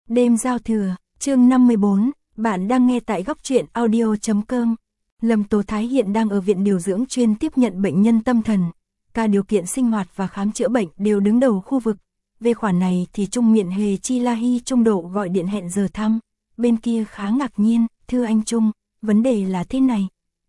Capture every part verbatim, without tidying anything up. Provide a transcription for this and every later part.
Đêm giao thừa, chương năm mươi bốn, bạn đang nghe tại góc truyện audio chấm com. Lâm Tố Thái hiện đang ở viện điều dưỡng chuyên tiếp nhận bệnh nhân tâm thần. Cả điều kiện sinh hoạt và khám chữa bệnh đều đứng đầu khu vực. Về khoản này thì Trung Miện Hề Chi La Hy Trung Độ gọi điện hẹn giờ thăm. Bên kia khá ngạc nhiên, thưa anh Trung, vấn đề là thế này.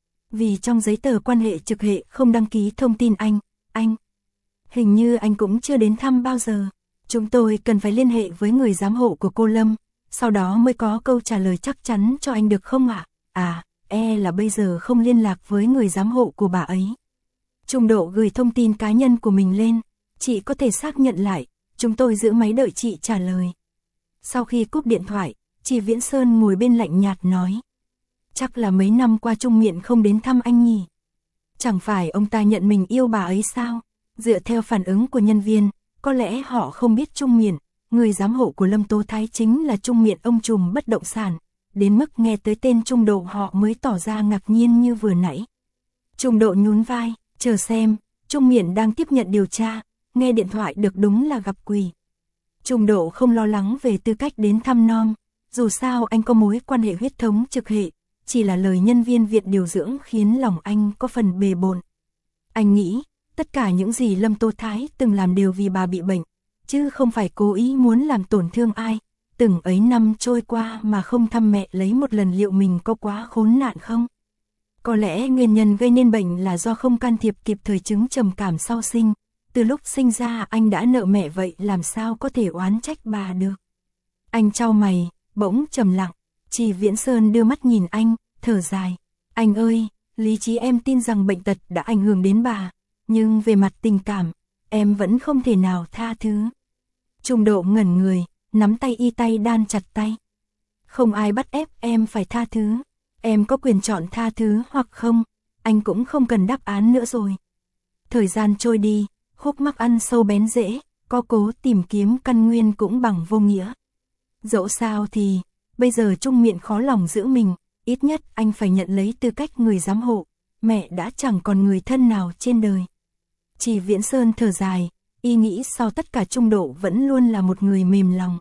Vì trong giấy tờ quan hệ trực hệ không đăng ký thông tin anh, anh. Hình như anh cũng chưa đến thăm bao giờ. Chúng tôi cần phải liên hệ với người giám hộ của cô Lâm, sau đó mới có câu trả lời chắc chắn cho anh được không ạ? À? à, e là bây giờ không liên lạc với người giám hộ của bà ấy. Trung Độ gửi thông tin cá nhân của mình lên, chị có thể xác nhận lại, chúng tôi giữ máy đợi chị trả lời. Sau khi cúp điện thoại, chị Viễn Sơn ngồi bên lạnh nhạt nói. Chắc là mấy năm qua Trung Miện không đến thăm anh nhỉ? Chẳng phải ông ta nhận mình yêu bà ấy sao? Dựa theo phản ứng của nhân viên, có lẽ họ không biết Trung Miện, người giám hộ của Lâm Tố Thái chính là Trung Miện ông trùm bất động sản, đến mức nghe tới tên Trung Độ họ mới tỏ ra ngạc nhiên như vừa nãy. Trung Độ nhún vai, chờ xem, Trung Miện đang tiếp nhận điều tra, nghe điện thoại được đúng là gặp quỷ. Trung Độ không lo lắng về tư cách đến thăm nom, dù sao anh có mối quan hệ huyết thống trực hệ, chỉ là lời nhân viên viện điều dưỡng khiến lòng anh có phần bề bộn. Anh nghĩ, tất cả những gì Lâm Tố Thái từng làm đều vì bà bị bệnh, chứ không phải cố ý muốn làm tổn thương ai. Từng ấy năm trôi qua mà không thăm mẹ lấy một lần, liệu mình có quá khốn nạn không? Có lẽ nguyên nhân gây nên bệnh là do không can thiệp kịp thời chứng trầm cảm sau sinh. Từ lúc sinh ra anh đã nợ mẹ, vậy làm sao có thể oán trách bà được? Anh chau mày, bỗng trầm lặng. Chị Viễn Sơn đưa mắt nhìn anh, thở dài. Anh ơi, lý trí em tin rằng bệnh tật đã ảnh hưởng đến bà, nhưng về mặt tình cảm, em vẫn không thể nào tha thứ. Trung Độ ngẩn người, nắm tay y tay đan chặt tay. Không ai bắt ép em phải tha thứ, em có quyền chọn tha thứ hoặc không, anh cũng không cần đáp án nữa rồi. Thời gian trôi đi, khúc mắc ăn sâu bén rễ, có cố tìm kiếm căn nguyên cũng bằng vô nghĩa. Dẫu sao thì, bây giờ Trung Miện khó lòng giữ mình, ít nhất anh phải nhận lấy tư cách người giám hộ, mẹ đã chẳng còn người thân nào trên đời. Chị Viễn Sơn thở dài, y nghĩ sau tất cả Trung Độ vẫn luôn là một người mềm lòng.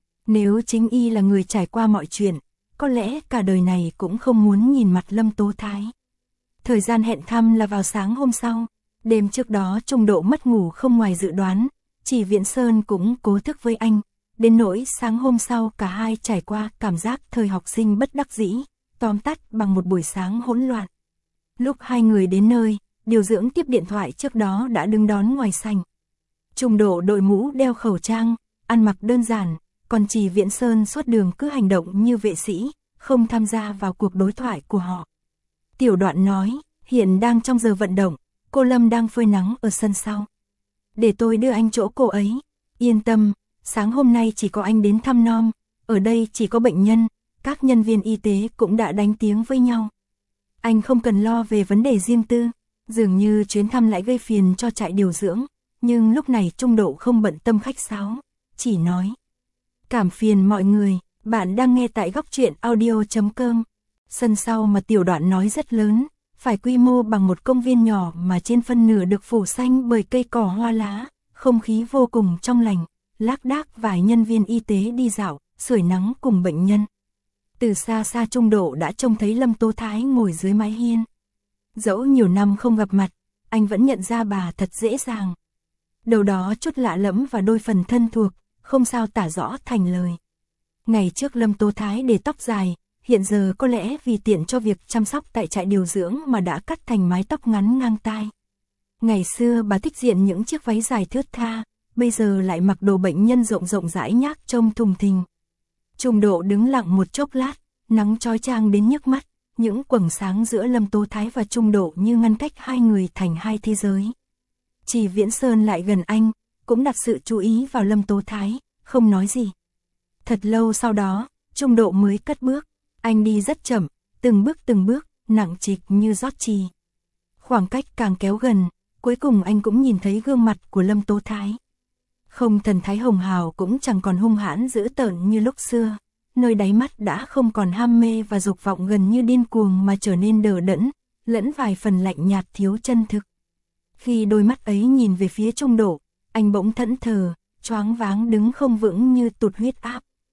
Nếu chính y là người trải qua mọi chuyện, có lẽ cả đời này cũng không muốn nhìn mặt Lâm Tố Thái. Thời gian hẹn thăm là vào sáng hôm sau, đêm trước đó Trung Độ mất ngủ không ngoài dự đoán, chị Viễn Sơn cũng cố thức với anh, đến nỗi sáng hôm sau cả hai trải qua cảm giác thời học sinh bất đắc dĩ, tóm tắt bằng một buổi sáng hỗn loạn. Lúc hai người đến nơi, điều dưỡng tiếp điện thoại trước đó đã đứng đón ngoài sảnh. Trung Độ đội mũ đeo khẩu trang, ăn mặc đơn giản, còn chị Viễn Sơn suốt đường cứ hành động như vệ sĩ, không tham gia vào cuộc đối thoại của họ. Tiểu Đoạn nói, hiện đang trong giờ vận động, cô Lâm đang phơi nắng ở sân sau. Để tôi đưa anh chỗ cô ấy, yên tâm, sáng hôm nay chỉ có anh đến thăm nom, ở đây chỉ có bệnh nhân, các nhân viên y tế cũng đã đánh tiếng với nhau. Anh không cần lo về vấn đề riêng tư. Dường như chuyến thăm lại gây phiền cho trại điều dưỡng, nhưng lúc này Trung Độ không bận tâm khách sáo, chỉ nói. Cảm phiền mọi người, bạn đang nghe tại góc truyện audio chấm com. Sân sau mà Tiểu Đoạn nói rất lớn, phải quy mô bằng một công viên nhỏ mà trên phân nửa được phủ xanh bởi cây cỏ hoa lá, không khí vô cùng trong lành, lác đác vài nhân viên y tế đi dạo, sưởi nắng cùng bệnh nhân. Từ xa xa Trung Độ đã trông thấy Lâm Tố Thái ngồi dưới mái hiên. Dẫu nhiều năm không gặp mặt, anh vẫn nhận ra bà thật dễ dàng. Đầu đó chút lạ lẫm và đôi phần thân thuộc, không sao tả rõ thành lời. Ngày trước Lâm Tố Thái để tóc dài, hiện giờ có lẽ vì tiện cho việc chăm sóc tại trại điều dưỡng mà đã cắt thành mái tóc ngắn ngang tai. Ngày xưa bà thích diện những chiếc váy dài thướt tha, bây giờ lại mặc đồ bệnh nhân rộng rộng rãi nhác trông thùng thình. Trung Độ đứng lặng một chốc lát, nắng chói chang đến nhức mắt. Những quầng sáng giữa Lâm Tố Thái và Trung Độ như ngăn cách hai người thành hai thế giới. Chị Viễn Sơn lại gần anh, cũng đặt sự chú ý vào Lâm Tố Thái, không nói gì. Thật lâu sau đó, Trung Độ mới cất bước. Anh đi rất chậm, từng bước từng bước, nặng trịch như rót chì. Khoảng cách càng kéo gần, cuối cùng anh cũng nhìn thấy gương mặt của Lâm Tố Thái. Không thần thái hồng hào cũng chẳng còn hung hãn dữ tợn như lúc xưa. Nơi đáy mắt đã không còn ham mê và dục vọng gần như điên cuồng mà trở nên đờ đẫn, lẫn vài phần lạnh nhạt thiếu chân thực. Khi đôi mắt ấy nhìn về phía Trung Độ, anh bỗng thẫn thờ, choáng váng đứng không vững như tụt huyết áp.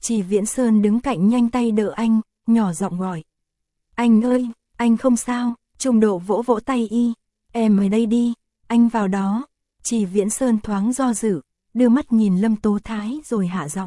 Trì Viễn Sơn đứng cạnh nhanh tay đỡ anh, nhỏ giọng gọi. Anh ơi, anh không sao. Trung Độ vỗ vỗ tay y. Em ở đây đi, anh vào đó. Trì Viễn Sơn thoáng do dự, đưa mắt nhìn Lâm Tố Thái rồi hạ giọng.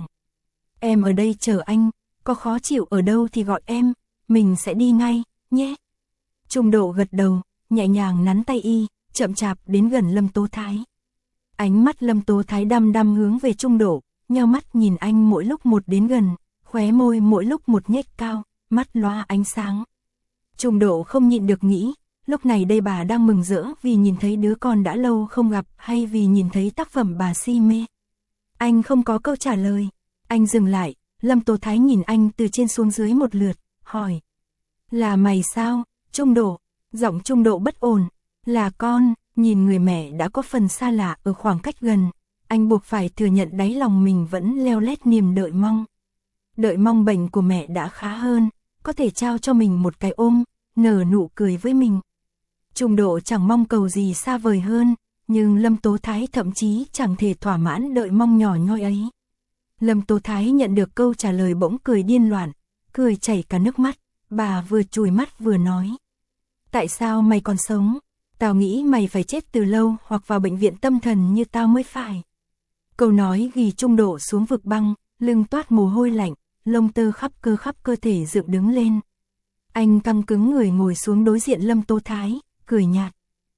Em ở đây chờ anh, có khó chịu ở đâu thì gọi em, mình sẽ đi ngay, nhé. Trung Độ gật đầu, nhẹ nhàng nắn tay y, chậm chạp đến gần Lâm Tố Thái. Ánh mắt Lâm Tố Thái đăm đăm hướng về Trung Độ, nheo mắt nhìn anh mỗi lúc một đến gần, khóe môi mỗi lúc một nhếch cao, mắt lóa ánh sáng. Trung Độ không nhịn được nghĩ, lúc này đây bà đang mừng rỡ vì nhìn thấy đứa con đã lâu không gặp hay vì nhìn thấy tác phẩm bà si mê. Anh không có câu trả lời, anh dừng lại, Lâm Tố Thái nhìn anh từ trên xuống dưới một lượt, hỏi. Là mày sao, Trung Độ? Giọng Trung Độ bất ổn. Là con. Nhìn người mẹ đã có phần xa lạ ở khoảng cách gần, anh buộc phải thừa nhận đáy lòng mình vẫn leo lét niềm đợi mong. Đợi mong bệnh của mẹ đã khá hơn, có thể trao cho mình một cái ôm, nở nụ cười với mình. Trung Độ chẳng mong cầu gì xa vời hơn, nhưng Lâm Tố Thái thậm chí chẳng thể thỏa mãn đợi mong nhỏ nhoi ấy. Lâm Tố Thái nhận được câu trả lời bỗng cười điên loạn, cười chảy cả nước mắt, bà vừa chùi mắt vừa nói. Tại sao mày còn sống? Tao nghĩ mày phải chết từ lâu hoặc vào bệnh viện tâm thần như tao mới phải. Câu nói ghi Trung Độ xuống vực băng, lưng toát mồ hôi lạnh, lông tơ khắp cơ khắp cơ thể dựng đứng lên. Anh căng cứng người ngồi xuống đối diện Lâm Tố Thái, cười nhạt.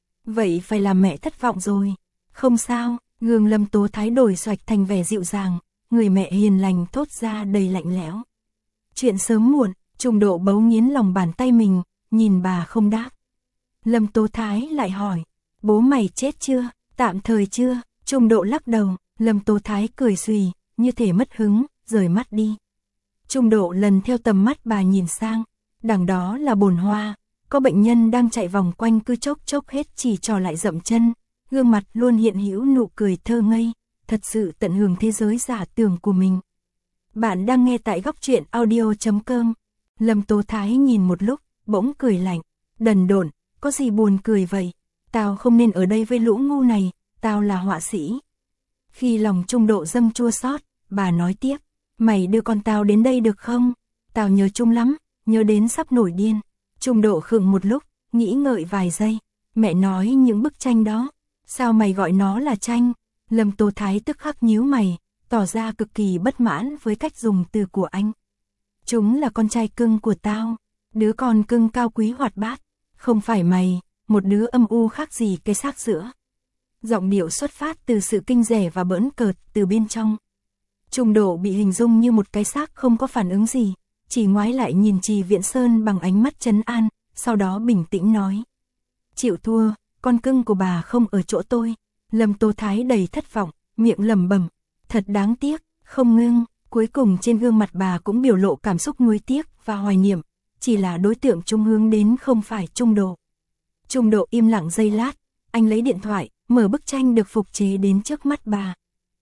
Vậy phải làm mẹ thất vọng rồi. Không sao, gương Lâm Tố Thái đổi xoạch thành vẻ dịu dàng, người mẹ hiền lành thốt ra đầy lạnh lẽo. Chuyện sớm muộn, Trung Độ bấu nghiến lòng bàn tay mình, nhìn bà không đáp. Lâm Tố Thái lại hỏi, bố mày chết chưa, tạm thời chưa? Trung Độ lắc đầu, Lâm Tố Thái cười xùy, như thể mất hứng, rời mắt đi. Trung Độ lần theo tầm mắt bà nhìn sang, đằng đó là bồn hoa, có bệnh nhân đang chạy vòng quanh cứ chốc chốc hết chỉ trò lại dậm chân, gương mặt luôn hiện hữu nụ cười thơ ngây, thật sự tận hưởng thế giới giả tưởng của mình. Bạn đang nghe tại góc truyện audio chấm com. Lâm Tố Thái nhìn một lúc, bỗng cười lạnh, đần độn, có gì buồn cười vậy? Tao không nên ở đây với lũ ngu này, tao là họa sĩ. Khi lòng Trung Độ dâng chua xót, bà nói tiếp, mày đưa con tao đến đây được không? Tao nhớ Trung lắm, nhớ đến sắp nổi điên. Trung Độ khựng một lúc, nghĩ ngợi vài giây, mẹ nói những bức tranh đó, sao mày gọi nó là tranh? Lâm Tố Thái tức khắc nhíu mày, tỏ ra cực kỳ bất mãn với cách dùng từ của anh. Chúng là con trai cưng của tao, đứa con cưng cao quý hoạt bát, không phải mày, một đứa âm u khác gì cái xác sữa. Giọng điệu xuất phát từ sự kinh rẻ và bỡn cợt từ bên trong. Trung Độ bị hình dung như một cái xác không có phản ứng gì, chỉ ngoái lại nhìn Trì Viễn Sơn bằng ánh mắt trấn an, sau đó bình tĩnh nói. Chịu thua, con cưng của bà không ở chỗ tôi. Lâm Tố Thái đầy thất vọng, miệng lẩm bẩm, thật đáng tiếc, không ngưng. Cuối cùng trên gương mặt bà cũng biểu lộ cảm xúc nuối tiếc và hoài niệm, chỉ là đối tượng trung hướng đến không phải Trung Độ. Trung Độ im lặng giây lát, anh lấy điện thoại, mở bức tranh được phục chế đến trước mắt bà.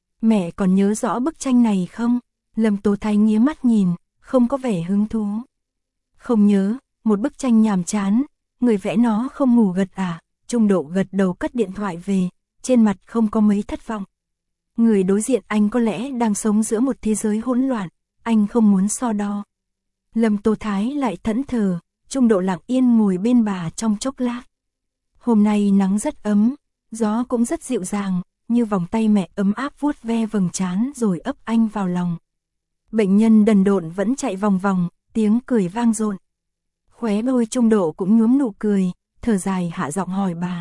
Mẹ còn nhớ rõ bức tranh này không? Lâm Tố Thái nghía mắt nhìn, không có vẻ hứng thú. Không nhớ, một bức tranh nhàm chán, người vẽ nó không ngủ gật à? Trung Độ gật đầu cất điện thoại về, trên mặt không có mấy thất vọng. Người đối diện anh có lẽ đang sống giữa một thế giới hỗn loạn, anh không muốn so đo. Lâm Tố Thái lại thẫn thờ, Trung Độ lặng yên ngồi bên bà trong chốc lát. Hôm nay nắng rất ấm, gió cũng rất dịu dàng, như vòng tay mẹ ấm áp vuốt ve vầng trán rồi ấp anh vào lòng. Bệnh nhân đần độn vẫn chạy vòng vòng, tiếng cười vang dội. Khóe môi Trung Độ cũng nhuốm nụ cười, thở dài hạ giọng hỏi bà.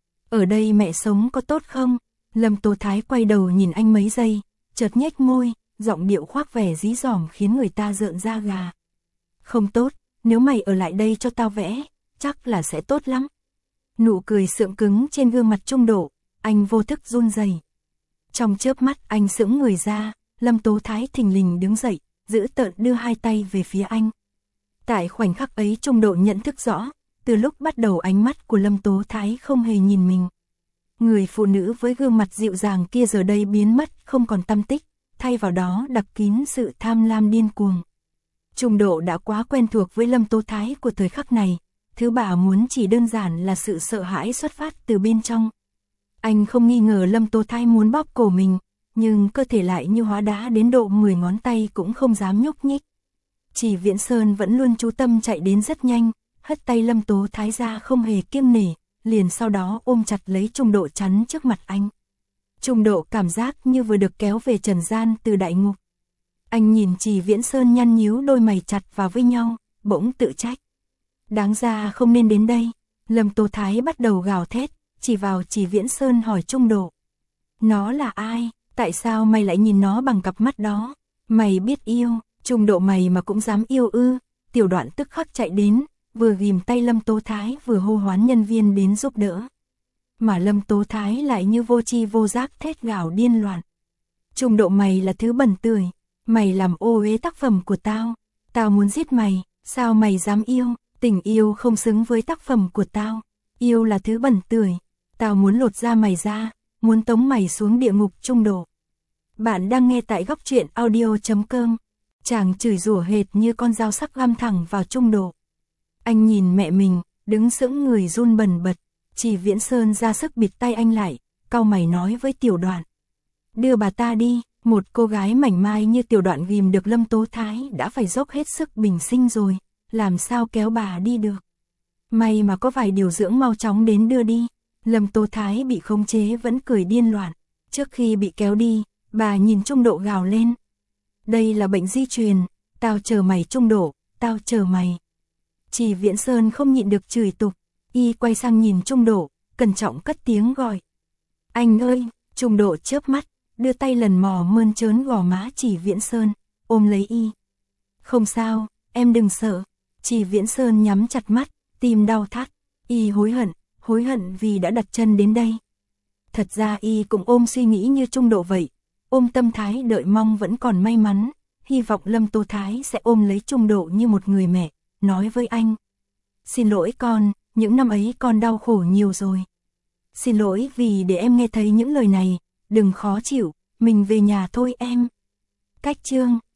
Ở đây mẹ sống có tốt không? Lâm Tố Thái quay đầu nhìn anh mấy giây, chợt nhếch môi, giọng điệu khoác vẻ dí dỏm khiến người ta rợn da gà. Không tốt, nếu mày ở lại đây cho tao vẽ, chắc là sẽ tốt lắm. Nụ cười sượng cứng trên gương mặt Trung Độ, anh vô thức run rẩy. Trong chớp mắt anh sững người ra, Lâm Tố Thái thình lình đứng dậy, giữ tợn đưa hai tay về phía anh. Tại khoảnh khắc ấy Trung Độ nhận thức rõ, từ lúc bắt đầu ánh mắt của Lâm Tố Thái không hề nhìn mình. Người phụ nữ với gương mặt dịu dàng kia giờ đây biến mất, không còn tăm tích, thay vào đó đặc kín sự tham lam điên cuồng. Trung Độ đã quá quen thuộc với Lâm Tố Thái của thời khắc này, thứ bà muốn chỉ đơn giản là sự sợ hãi xuất phát từ bên trong. Anh không nghi ngờ Lâm Tố Thái muốn bóp cổ mình, nhưng cơ thể lại như hóa đá đến độ mười ngón tay cũng không dám nhúc nhích. Chỉ Viễn Sơn vẫn luôn chú tâm chạy đến rất nhanh, hất tay Lâm Tố Thái ra không hề kiêng nể, liền sau đó ôm chặt lấy Trung Độ chắn trước mặt anh. Trung Độ cảm giác như vừa được kéo về trần gian từ đại ngục. Anh nhìn Chỉ Viễn Sơn nhăn nhíu đôi mày chặt vào với nhau, bỗng tự trách. Đáng ra không nên đến đây. Lâm Tố Thái bắt đầu gào thét, chỉ vào Chỉ Viễn Sơn hỏi Trung Độ. Nó là ai? Tại sao mày lại nhìn nó bằng cặp mắt đó? Mày biết yêu, Trung Độ mày mà cũng dám yêu ư? Tiểu Đoạn tức khắc chạy đến, vừa ghìm tay Lâm Tố Thái vừa hô hoán nhân viên đến giúp đỡ. Mà Lâm Tố Thái lại như vô tri vô giác thét gào điên loạn. Trung Độ mày là thứ bẩn tươi, mày làm ô uế tác phẩm của tao, tao muốn giết mày, sao mày dám yêu, tình yêu không xứng với tác phẩm của tao, yêu là thứ bẩn tươi, tao muốn lột da mày ra, muốn tống mày xuống địa ngục. Trung Độ. Bạn đang nghe tại góc truyện audio chấm com. Chàng chửi rủa hệt như con dao sắc găm thẳng vào Trung Độ. Anh nhìn mẹ mình, đứng sững người run bần bật. Chỉ Viễn Sơn ra sức bịt tay anh lại, cau mày nói với Tiểu Đoạn. Đưa bà ta đi. Một cô gái mảnh mai như Tiểu Đoạn ghim được Lâm Tố Thái đã phải dốc hết sức bình sinh rồi, làm sao kéo bà đi được. May mà có vài điều dưỡng mau chóng đến đưa đi. Lâm Tố Thái bị khống chế vẫn cười điên loạn. Trước khi bị kéo đi, bà nhìn Trung Độ gào lên. Đây là bệnh di truyền, tao chờ mày Trung Độ, tao chờ mày. Chỉ Viễn Sơn không nhịn được chửi tục, y quay sang nhìn Trung Độ, cẩn trọng cất tiếng gọi. Anh ơi! Trung Độ chớp mắt, đưa tay lần mò mơn trớn gò má Chỉ Viễn Sơn, ôm lấy y. Không sao, em đừng sợ. Chỉ Viễn Sơn nhắm chặt mắt, tim đau thắt, y hối hận, hối hận vì đã đặt chân đến đây. Thật ra y cũng ôm suy nghĩ như Trung Độ vậy, ôm tâm thái đợi mong vẫn còn may mắn, hy vọng Lâm Tố Thái sẽ ôm lấy Trung Độ như một người mẹ, nói với anh. Xin lỗi con, những năm ấy con đau khổ nhiều rồi. Xin lỗi vì để em nghe thấy những lời này, đừng khó chịu, mình về nhà thôi em. Cách chương